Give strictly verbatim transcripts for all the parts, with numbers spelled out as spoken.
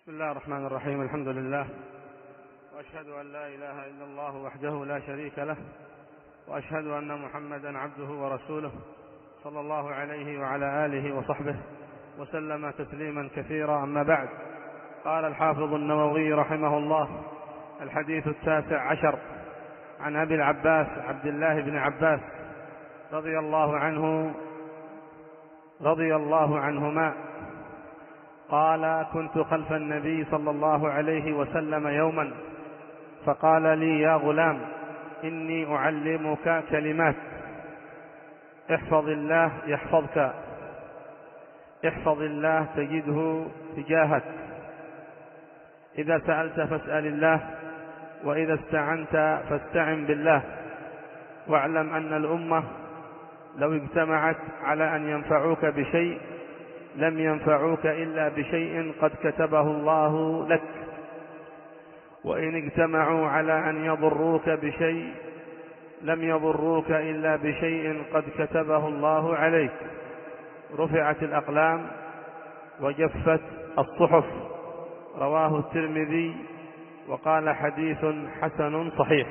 بسم الله الرحمن الرحيم. الحمد لله، وأشهد أن لا إله إلا الله وحده لا شريك له، وأشهد أن محمدا عبده ورسوله صلى الله عليه وعلى آله وصحبه وسلم تسليما كثيرا. أما بعد، قال الحافظ النووي رحمه الله: الحديث التاسع عشر عن أبي العباس عبد الله بن عباس رضي الله عنه رضي الله عنهما قال: كنت خلف النبي صلى الله عليه وسلم يوما فقال لي: يا غلام، إني أعلمك كلمات، احفظ الله يحفظك، احفظ الله تجده تجاهك، إذا سألت فاسأل الله، وإذا استعنت فاستعن بالله، واعلم أن الأمة لو اجتمعت على أن ينفعوك بشيء لم ينفعوك إلا بشيء قد كتبه الله لك، وإن اجتمعوا على أن يضروك بشيء لم يضروك إلا بشيء قد كتبه الله عليك. رفعت الأقلام وجفت الصحف. رواه الترمذي وقال: حديث حسن صحيح.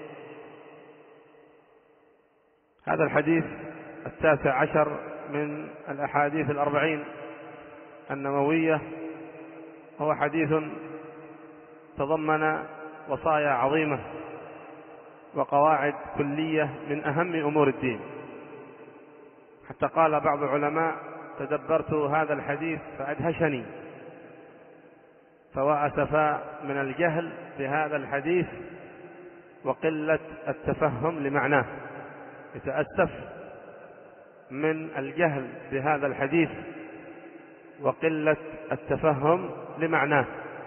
هذا الحديث التاسع عشر من الأحاديث الأربعين النووية هو حديث تضمن وصايا عظيمة وقواعد كلية من أهم أمور الدين، حتى قال بعض العلماء: تدبرت هذا الحديث فأدهشني، فوأسفا من الجهل بهذا الحديث وقلة التفهم لمعناه. يتأسف من الجهل بهذا الحديث وقلة التفهم لمعناه.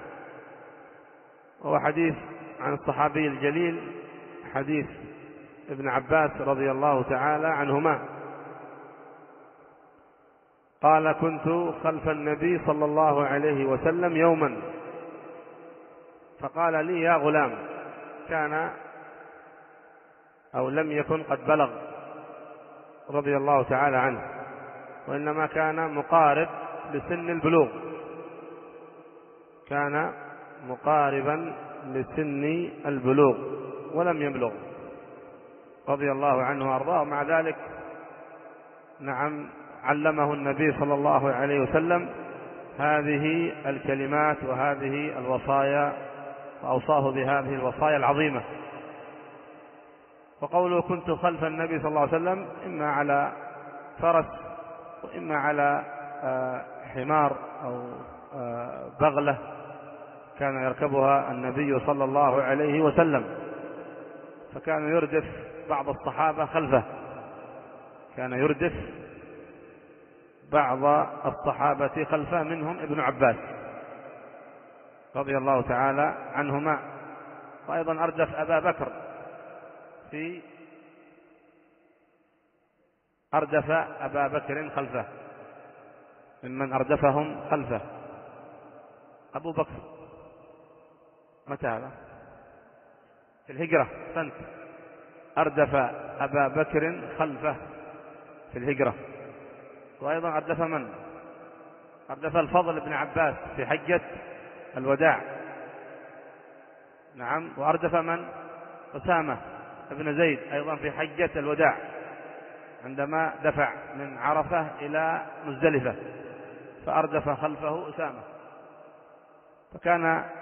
هو حديث عن الصحابي الجليل، حديث ابن عباس رضي الله تعالى عنهما قال: كنت خلف النبي صلى الله عليه وسلم يوما فقال لي: يا غلام. كان أو لم يكن قد بلغ رضي الله تعالى عنه، وإنما كان مقارب لسن البلوغ، كان مقاربا لسن البلوغ ولم يبلغ رضي الله عنه وأرضاه. ومع ذلك نعم علمه النبي صلى الله عليه وسلم هذه الكلمات وهذه الوصايا، وأوصاه بهذه الوصايا العظيمة. وقوله كنت خلف النبي صلى الله عليه وسلم إما على فرس وإما على حمار أو بغلة كان يركبها النبي صلى الله عليه وسلم، فكان يردف بعض الصحابة خلفه، كان يردف بعض الصحابة خلفه، منهم ابن عباس رضي الله تعالى عنهما. وأيضا أردف أبا بكر في أردف أبا بكر خلفه، ممن أردفهم خلفه أبو بكر. متى هذا؟ في الهجرة. سنت أردف أبا بكر خلفه في الهجرة. وأيضا أردف من؟ أردف الفضل بن عباس في حجة الوداع. نعم. وأردف من؟ أسامة ابن زيد أيضا في حجة الوداع، عندما دفع من عرفة إلى مزدلفة فأردف خلفه أسامة. فكان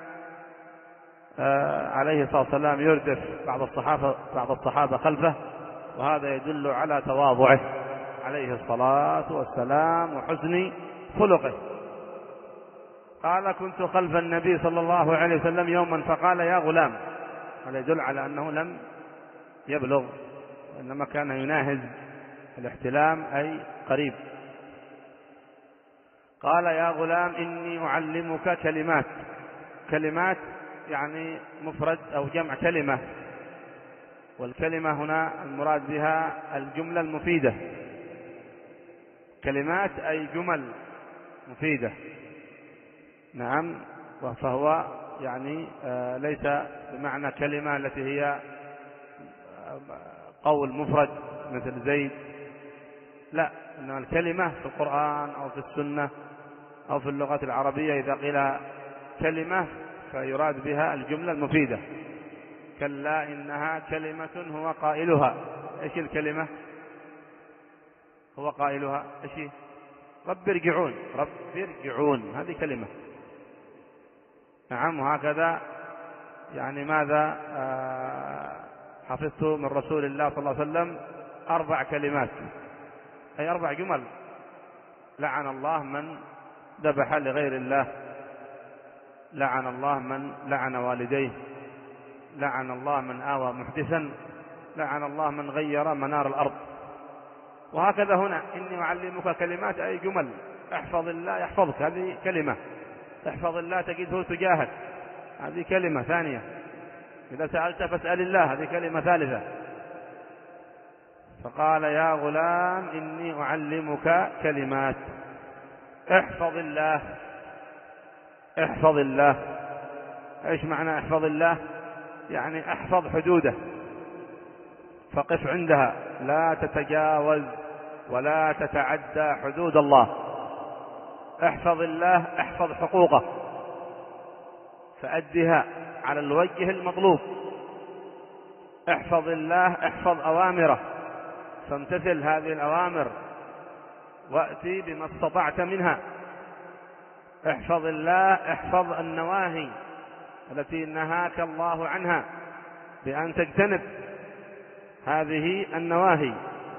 عليه الصلاة والسلام يردف بعض الصحابة بعض الصحابة خلفه، وهذا يدل على تواضعه عليه الصلاة والسلام وحسن خلقه. قال: كنت خلف النبي صلى الله عليه وسلم يوما فقال: يا غلام. هذا يدل على أنه لم يبلغ، وإنما كان يناهز الاحتلام أي قريب. قال: يا غلام، إني أعلمك كلمات. كلمات يعني مفرد أو جمع كلمة، والكلمة هنا المراد بها الجملة المفيدة. كلمات أي جمل مفيدة. نعم. فهو يعني ليس بمعنى كلمة التي هي قول مفرد مثل زيد، لا، إنما الكلمة في القرآن أو في السنة أو في اللغة العربية إذا قيل كلمة فيراد بها الجملة المفيدة. كلا إنها كلمة هو قائلها. إيش الكلمة؟ هو قائلها إيش هي؟ رب ارجعون، رب ارجعون، هذه كلمة. نعم. وهكذا يعني ماذا آه حفظت من رسول الله صلى الله عليه وسلم أربع كلمات، أي أربع جمل: لعن الله من ذبح لغير الله، لعن الله من لعن والديه، لعن الله من آوى محدثا، لعن الله من غير منار الأرض. وهكذا هنا: إني أعلمك كلمات، أي جمل. احفظ الله يحفظك، هذه كلمة. احفظ الله تجده تجاهك، هذه كلمة ثانية. إذا سألت فاسأل الله، هذه كلمة ثالثة. فقال: يا غلام إني أعلمك كلمات. احفظ الله، احفظ الله. ايش معنى احفظ الله؟ يعني احفظ حدوده، فقف عندها، لا تتجاوز ولا تتعدى حدود الله. احفظ الله، احفظ حقوقه فأدها على الوجه المطلوب. احفظ الله، احفظ أوامره فامتثل هذه الأوامر وأتي بما استطعت منها. احفظ الله، احفظ النواهي التي نهاك الله عنها بأن تجتنب هذه النواهي.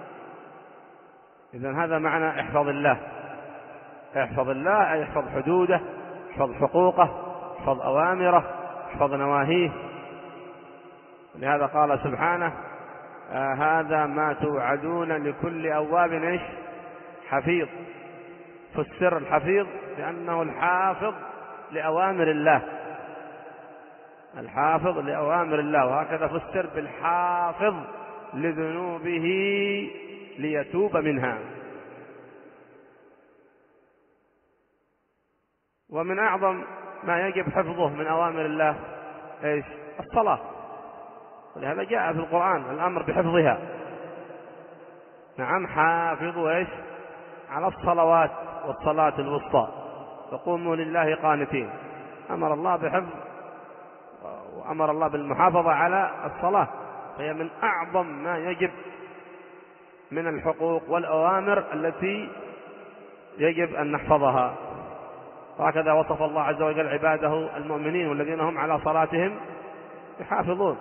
إذن هذا معنى احفظ الله. احفظ الله أي احفظ حدوده، احفظ حقوقه، احفظ أوامره، احفظ نواهيه. لهذا قال سبحانه: آه هذا ما توعدون لكل أواب ايش حفيظ. فسر الحفيظ بأنه الحافظ لأوامر الله، الحافظ لأوامر الله. وهكذا فسر بالحافظ لذنوبه ليتوب منها. ومن أعظم ما يجب حفظه من أوامر الله ايش؟ الصلاة. ولهذا جاء في القرآن الأمر بحفظها. نعم. حافظوا ايش؟ على الصلوات والصلاة الوسطى وقوموا لله قانتين. أمر الله بحفظ وأمر الله بالمحافظة على الصلاة، فهي من أعظم ما يجب من الحقوق والأوامر التي يجب أن نحفظها. وهكذا وصف الله عز وجل عباده المؤمنين والذين هم على صلاتهم يحافظون.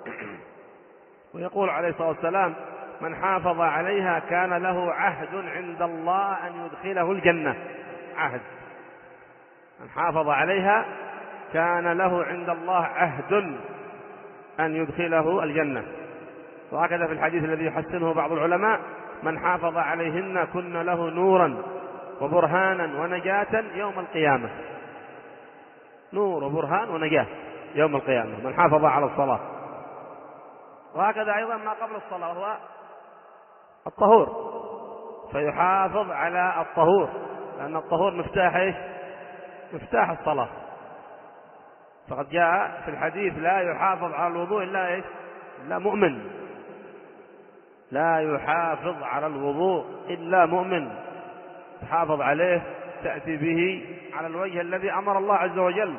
ويقول عليه الصلاة والسلام: من حافظ عليها كان له عهد عند الله أن يدخله الجنة. عهد. من حافظ عليها كان له عند الله عهد أن يدخله الجنة. وهكذا في الحديث الذي يحسنه بعض العلماء: من حافظ عليهن كن له نورا وبرهانا ونجاة يوم القيامة. نور وبرهان ونجاة يوم القيامة من حافظ على الصلاة. وهكذا أيضا ما قبل الصلاة هو الطهور، فيحافظ على الطهور، لأن الطهور مفتاح إيش؟ مفتاح الصلاة. فقد جاء في الحديث: لا يحافظ على الوضوء إلا إيش؟ إلا مؤمن. لا يحافظ على الوضوء إلا مؤمن. تحافظ عليه، تأتي به على الوجه الذي أمر الله عز وجل.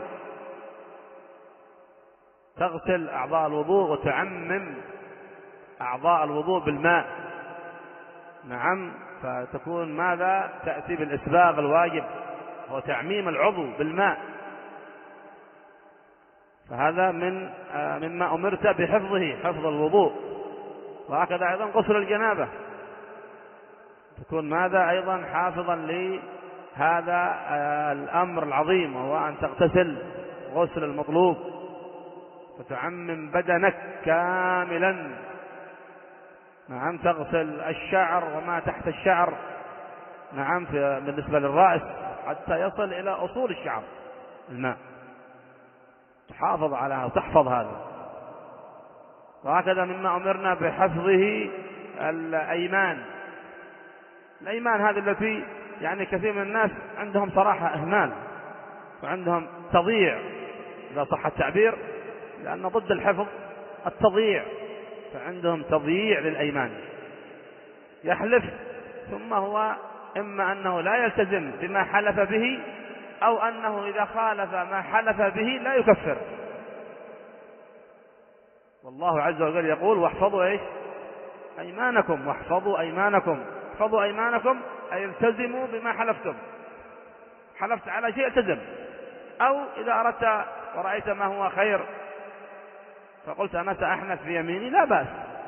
تغسل أعضاء الوضوء وتعمم أعضاء الوضوء بالماء. نعم. فتكون ماذا؟ تأتي بالإسباغ الواجب وتعميم العضو بالماء. فهذا من مما أمرت بحفظه، حفظ الوضوء. وهكذا أيضا غسل الجنابة، تكون ماذا؟ أيضا حافظا لهذا الأمر العظيم، وهو أن تغتسل غسل المطلوب، فتعمم بدنك كاملا. نعم. تغسل الشعر وما تحت الشعر. نعم. بالنسبة للرأس حتى يصل إلى أصول الشعر الماء. تحافظ على وتحفظ هذا. وهكذا مما أمرنا بحفظه الأيمان. الأيمان هذه التي يعني كثير من الناس عندهم صراحة إهمال وعندهم تضييع، إذا صح التعبير، لأن ضد الحفظ التضييع. فعندهم تضييع للأيمان. يحلف ثم هو إما أنه لا يلتزم بما حلف به، أو أنه إذا خالف ما حلف به لا يكفر. والله عز وجل يقول واحفظوا إيش؟ أيمانكم، واحفظوا أيمانكم. احفظوا أيمانكم أي التزموا بما حلفتم. حلفت على شيء التزم، أو إذا أردت ورأيت ما هو خير فقلت أنا سأحنث في يميني، لا بأس،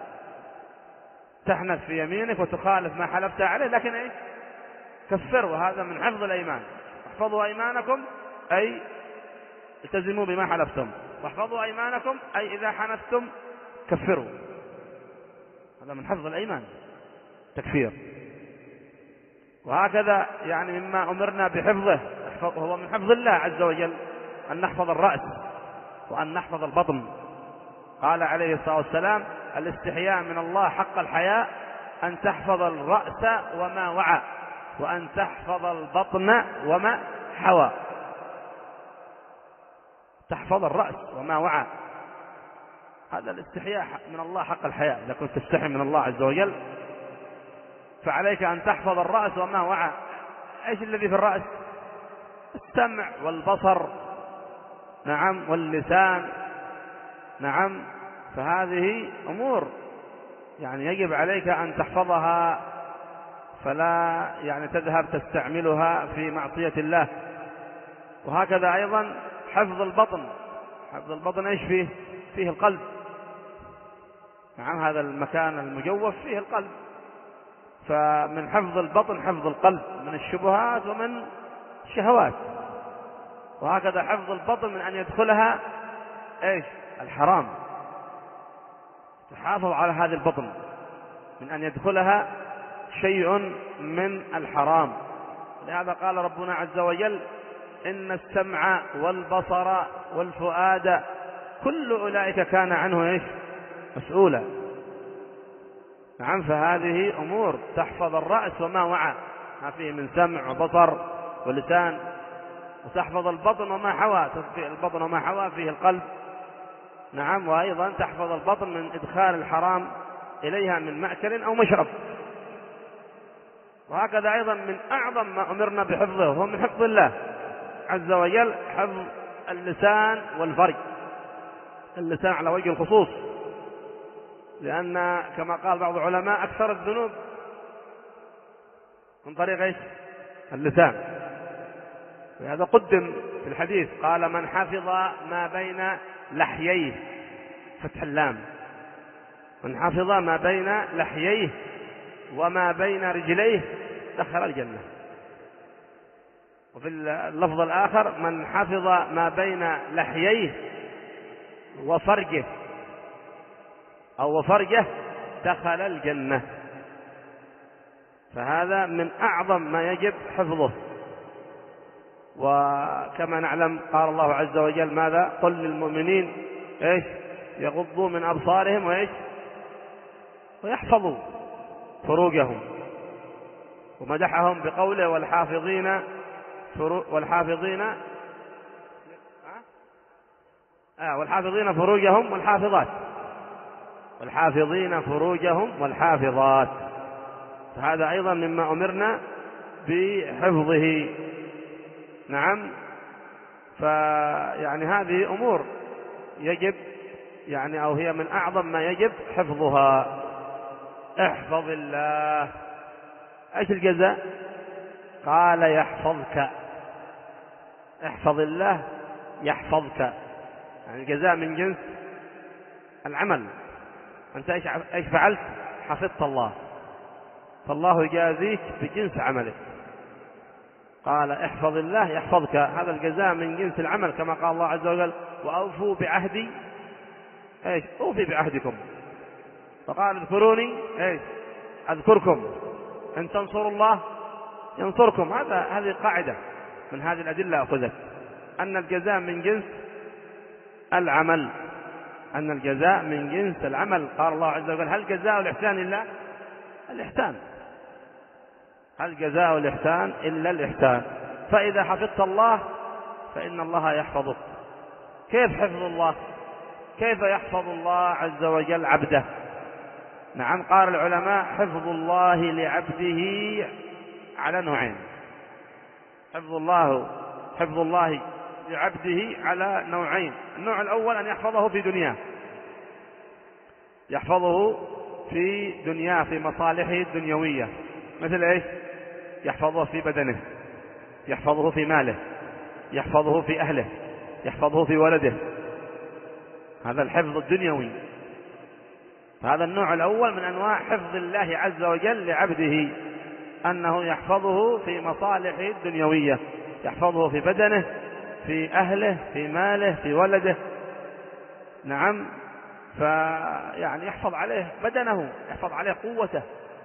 تحنث في يمينك وتخالف ما حلفت عليه، لكن إيش؟ كفر. وهذا من حفظ الأيمان. احفظوا أيمانكم أي التزموا بما حلفتم، واحفظوا أيمانكم أي إذا حنثتم كفروا. هذا من حفظ الأيمان، تكفير. وهكذا يعني مما أمرنا بحفظه هو من حفظ الله عز وجل أن نحفظ الرأس وأن نحفظ البطن. قال عليه الصلاة والسلام الاستحياء من الله حق الحياء أن تحفظ الرأس وما وعى، وأن تحفظ البطن وما حوى. تحفظ الرأس وما وعى، هذا الاستحياء من الله حق الحياء. إذا كنت تستحي من الله عز وجل فعليك أن تحفظ الرأس وما وعى. إيش الذي في الرأس؟ السمع والبصر، نعم، واللسان، نعم. فهذه أمور يعني يجب عليك أن تحفظها، فلا يعني تذهب تستعملها في معصية الله. وهكذا أيضا حفظ البطن. حفظ البطن إيش فيه؟ فيه القلب، نعم، هذا المكان المجوف فيه القلب. فمن حفظ البطن حفظ القلب من الشبهات ومن الشهوات. وهكذا حفظ البطن من أن يدخلها إيش؟ الحرام. تحافظ على هذه البطن من أن يدخلها شيء من الحرام. لهذا قال ربنا عز وجل إن السمع والبصر والفؤاد كل أولئك كان عنه إيش؟ مسؤولا. نعم. فهذه أمور تحفظ الرأس وما وعى، ما فيه من سمع وبصر ولسان. وتحفظ البطن وما حوى، البطن وما حوى فيه القلب، نعم. وأيضا تحفظ البطن من إدخال الحرام إليها من مأكل أو مشرب. وهكذا أيضا من أعظم ما أمرنا بحفظه هو من حفظ الله عز وجل حفظ اللسان والفرج. اللسان على وجه الخصوص، لأن كما قال بعض العلماء أكثر الذنوب من طريق إيش؟ اللسان. وهذا قدم في الحديث، قال من حفظ ما بين لحييه، فتح اللام، من حفظ ما بين لحييه وما بين رجليه دخل الجنة. وفي اللفظ الآخر من حفظ ما بين لحييه وفرجه أو وفرجه دخل الجنة. فهذا من أعظم ما يجب حفظه. وكما نعلم قال الله عز وجل ماذا؟ قل للمؤمنين إيش؟ يغضوا من أبصارهم وإيش؟ ويحفظوا فروجهم. ومدحهم بقوله والحافظين فرو والحافظين آه والحافظين فروجهم والحافظات، والحافظين فروجهم والحافظات. فهذا أيضا مما أمرنا بحفظه، نعم. فيعني هذه أمور يجب يعني أو هي من أعظم ما يجب حفظها. احفظ الله. ايش الجزاء؟ قال يحفظك. احفظ الله يحفظك، يعني الجزاء من جنس العمل. أنت ايش فعلت؟ حفظت الله، فالله يجازيك بجنس عملك. قال احفظ الله يحفظك، هذا الجزاء من جنس العمل، كما قال الله عز وجل وأوفوا بعهدي ايش؟ أوفي بعهدكم. فقال اذكروني ايش؟ أذكركم، إن تنصروا الله ينصركم. هذا هذه قاعدة من هذه الأدلة أخذت، أن الجزاء من جنس العمل، أن الجزاء من جنس العمل. قال الله عز وجل هل جزاء الإحسان إلا الإحسان، هل جزاء الإحسان إلا الإحسان. فإذا حفظت الله فإن الله يحفظك. كيف حفظ الله؟ كيف يحفظ الله عز وجل عبده؟ نعم. قال العلماء حفظ الله لعبده على نوعين. حفظ الله حفظ الله لعبده على نوعين. النوع الأول أن يحفظه في دنياه، يحفظه في دنياه في مصالحه الدنيوية، مثل إيش؟ يحفظه في بدنه، يحفظه في ماله، يحفظه في أهله، يحفظه في ولده، هذا الحفظ الدنيوي. هذا النوع الأول من أنواع حفظ الله عز وجل لعبده، أنه يحفظه في مصالحه الدنيوية، يحفظه في بدنه، في أهله، في ماله، في ولده. نعم، فيعني يحفظ عليه بدنه، يحفظ عليه قوته.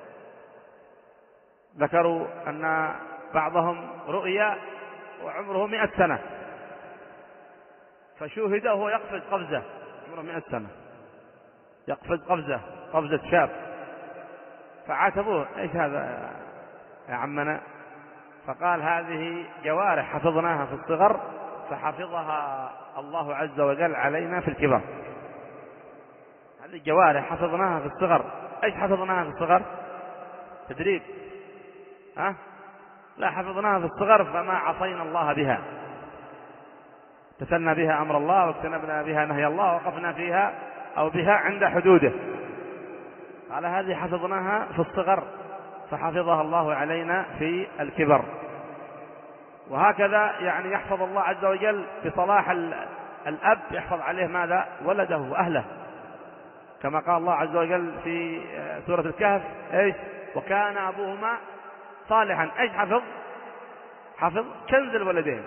ذكروا أن بعضهم رؤيا وعمره مئة سنة، فشوهده وهو يقفز قفزة، عمره مئة سنة يقفز قفزة، قفزة شاب، فعاتبوه: ايش هذا يا عمنا؟ فقال: هذه جوارح حفظناها في الصغر فحفظها الله عز وجل علينا في الكبر. هذه جوارح حفظناها في الصغر. ايش حفظناها في الصغر؟ تدريب، ها؟ لا، حفظناها في الصغر فما عصينا الله بها، امتثلنا بها أمر الله واجتنبنا بها نهي الله، وقفنا فيها أو بها عند حدوده. قال: هذه حفظناها في الصغر فحفظها الله علينا في الكبر. وهكذا يعني يحفظ الله عز وجل بصلاح الأب، يحفظ عليه ماذا؟ ولده وأهله، كما قال الله عز وجل في سورة الكهف: ايش؟ وكان أبوهما صالحا. ايش حفظ؟ حفظ كنز الولدين.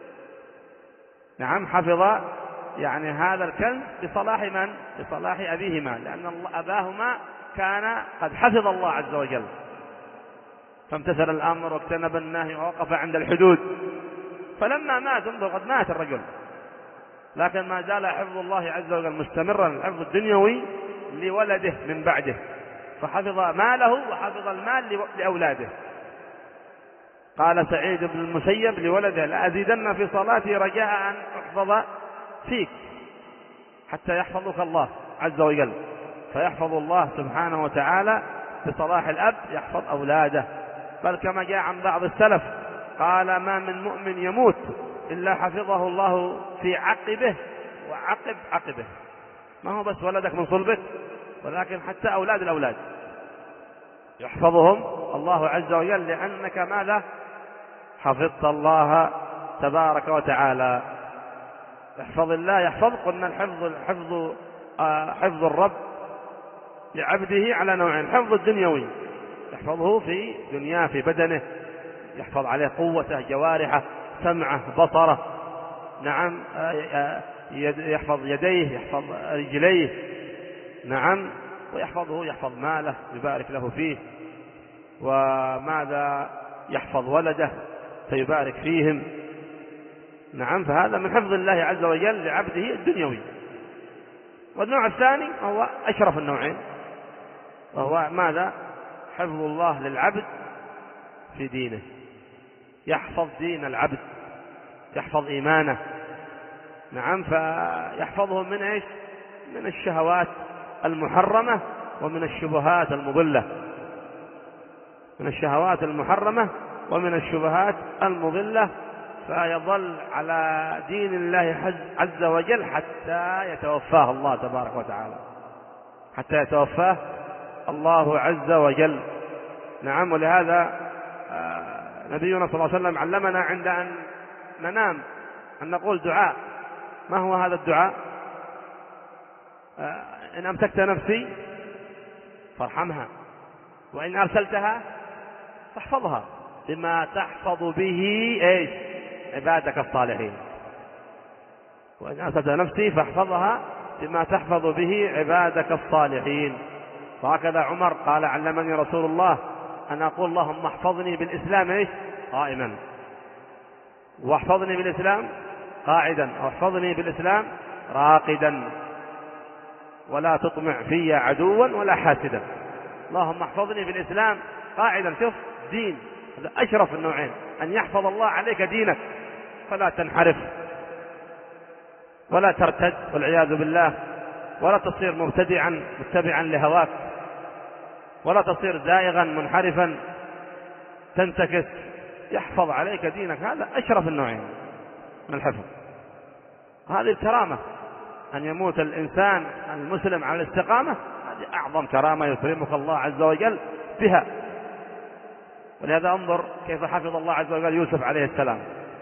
نعم، حفظ يعني هذا الكنز بصلاح من؟ بصلاح أبيهما، لأن أباهما كان قد حفظ الله عز وجل، فامتثل الأمر واجتنب النهي ووقف عند الحدود. فلما مات، انظر قد مات الرجل، لكن ما زال حفظ الله عز وجل مستمرا، الحفظ الدنيوي لولده من بعده، فحفظ ماله وحفظ المال لأولاده. قال سعيد بن المسيب لولده: لأزيدن في صلاتي رجاء أن أحفظ فيك، حتى يحفظك الله عز وجل. فيحفظ الله سبحانه وتعالى بصلاح الأب، يحفظ أولاده. بل كما جاء عن بعض السلف قال: ما من مؤمن يموت إلا حفظه الله في عقبه وعقب عقبه. ما هو بس ولدك من صلبك، ولكن حتى أولاد الأولاد يحفظهم الله عز وجل، لأنك ماذا؟ حفظت الله تبارك وتعالى. احفظ الله يحفظ. قلنا الحفظ الحفظ آه حفظ الرب لعبده على نوعين: الحفظ الدنيوي يحفظه في دنياه في بدنه، يحفظ عليه قوته، جوارحه، سمعه، بصره. نعم، آه يحفظ يديه، يحفظ رجليه. نعم، ويحفظه يحفظ ماله، يبارك له فيه. وماذا؟ يحفظ ولده فيبارك فيهم. نعم، فهذا من حفظ الله عز وجل لعبده الدنيوي. والنوع الثاني هو أشرف النوعين، وهو ماذا؟ حفظ الله للعبد في دينه، يحفظ دين العبد، يحفظ إيمانه. نعم، فيحفظه من إيش؟ من الشهوات المحرمة ومن الشبهات المضلة، من الشهوات المحرمة ومن الشبهات المضلة، فيظل على دين الله عز وجل حتى يتوفاه الله تبارك وتعالى، حتى يتوفاه الله عز وجل. نعم، ولهذا نبينا صلى الله عليه وسلم علمنا عند أن ننام أن نقول دعاء. ما هو هذا الدعاء؟ إن أمسكت نفسي فارحمها، وإن أرسلتها فاحفظها بما تحفظ به إيش؟ عبادك الصالحين. وإن أرسلت نفسي فاحفظها بما تحفظ به عبادك الصالحين. وهكذا عمر قال: علمني رسول الله أن أقول اللهم احفظني بالإسلام إيش؟ قائما، واحفظني بالإسلام قاعدا، أو احفظني بالإسلام راقدا، ولا تطمع في عدوا ولا حاسدا. اللهم احفظني بالإسلام قاعدا. شوف دين، هذا أشرف النوعين، أن يحفظ الله عليك دينك فلا تنحرف ولا ترتد والعياذ بالله، ولا تصير مبتدعا متبعا لهواك، ولا تصير زائغا منحرفا تنتكس. يحفظ عليك دينك، هذا أشرف النوعين. من الحفظ. هذه الكرامة، أن يموت الإنسان المسلم على الاستقامة، هذه أعظم كرامة يكرمك الله عز وجل بها. ولهذا انظر كيف حفظ الله عز وجل يوسف عليه السلام،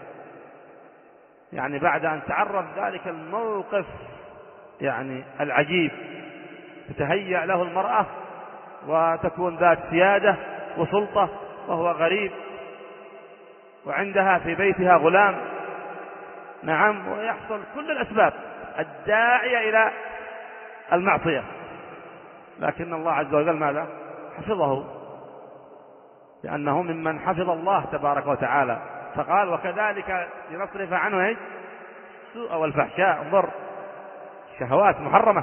يعني بعد أن تعرض ذلك الموقف يعني العجيب، تتهيأ له المرأة وتكون ذات سيادة وسلطة وهو غريب، وعندها في بيتها غلام، نعم، ويحصل كل الأسباب الداعية إلى المعصية، لكن الله عز وجل ماذا؟ حفظه، لأنه ممن حفظ الله تبارك وتعالى. فقال وكذلك لنصرف عنه السوء والفحشاء. انظر، شهوات محرمة،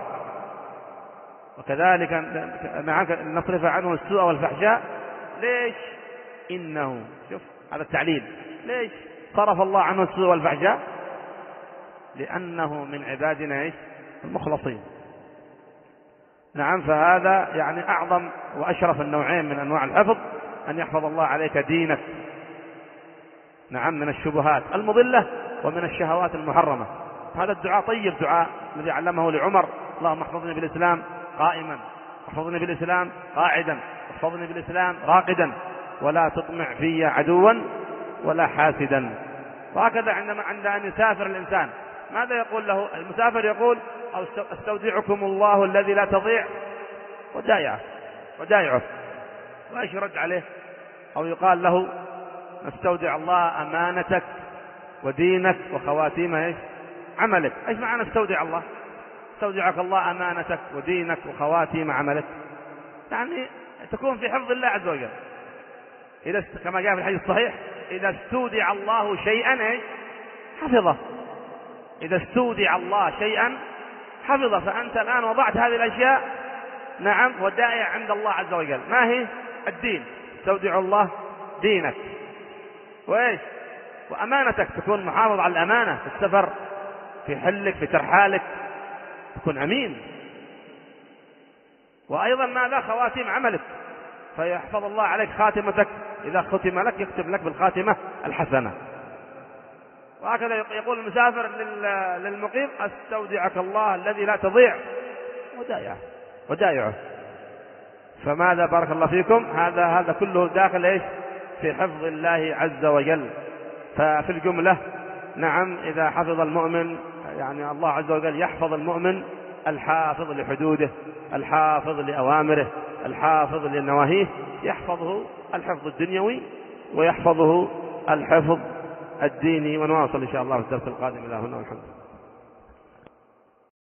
وكذلك نصرف عنه السوء والفحشاء. ليش؟ إنه، شوف هذا التعليل، ليش صرف الله عنه السوء والفحشاء؟ لأنه من عبادنا إيش؟ المخلصين. نعم، فهذا يعني أعظم وأشرف النوعين من أنواع الحفظ، أن يحفظ الله عليك دينك، نعم، من الشبهات المضلة ومن الشهوات المحرمة. هذا الدعاء طيب، دعاء الذي علمه لعمر: اللهم احفظني بالإسلام قائما، احفظني بالإسلام قاعدا، احفظني بالإسلام راقدا، ولا تطمع في عدوا ولا حاسدا. وهكذا عندما عند أن يسافر الإنسان ماذا يقول له المسافر؟ يقول: استودعكم الله الذي لا تضيع ودائعه ودائعه. وإيش يرد عليه؟ أو يقال له: نستودع الله أمانتك ودينك وخواتيم إيش؟ عملك. إيش معنى استودع الله؟ استودعك الله أمانتك ودينك وخواتيم عملك، يعني تكون في حفظ الله عز وجل. إذا كما جاء في الحديث الصحيح: إذا استودع الله شيئا إيش؟ حفظه. إذا استودع الله شيئا حفظه. فأنت الآن وضعت هذه الأشياء، نعم، ودائع عند الله عز وجل. ما هي؟ الدين، استودع الله دينك، وإيش؟ وأمانتك، تكون محافظ على الأمانة في السفر، في حلك، في ترحالك، تكون أمين. وأيضا ماذا؟ خواتيم عملك، فيحفظ الله عليك خاتمتك، إذا ختم لك يكتب لك بالخاتمة الحسنة. وهكذا يقول المسافر للمقيم: استودعك الله الذي لا تضيع ودائعه ودائعه. فماذا بارك الله فيكم؟ هذا هذا كله داخل إيش؟ في حفظ الله عز وجل. ففي الجملة، نعم، إذا حفظ المؤمن، يعني الله عز وجل يحفظ المؤمن الحافظ لحدوده، الحافظ لأوامره، الحافظ لنواهيه، يحفظه الحفظ الدنيوي ويحفظه الحفظ الديني. ونواصل إن شاء الله في الدرس القادم. إلى هنا والحمد لله.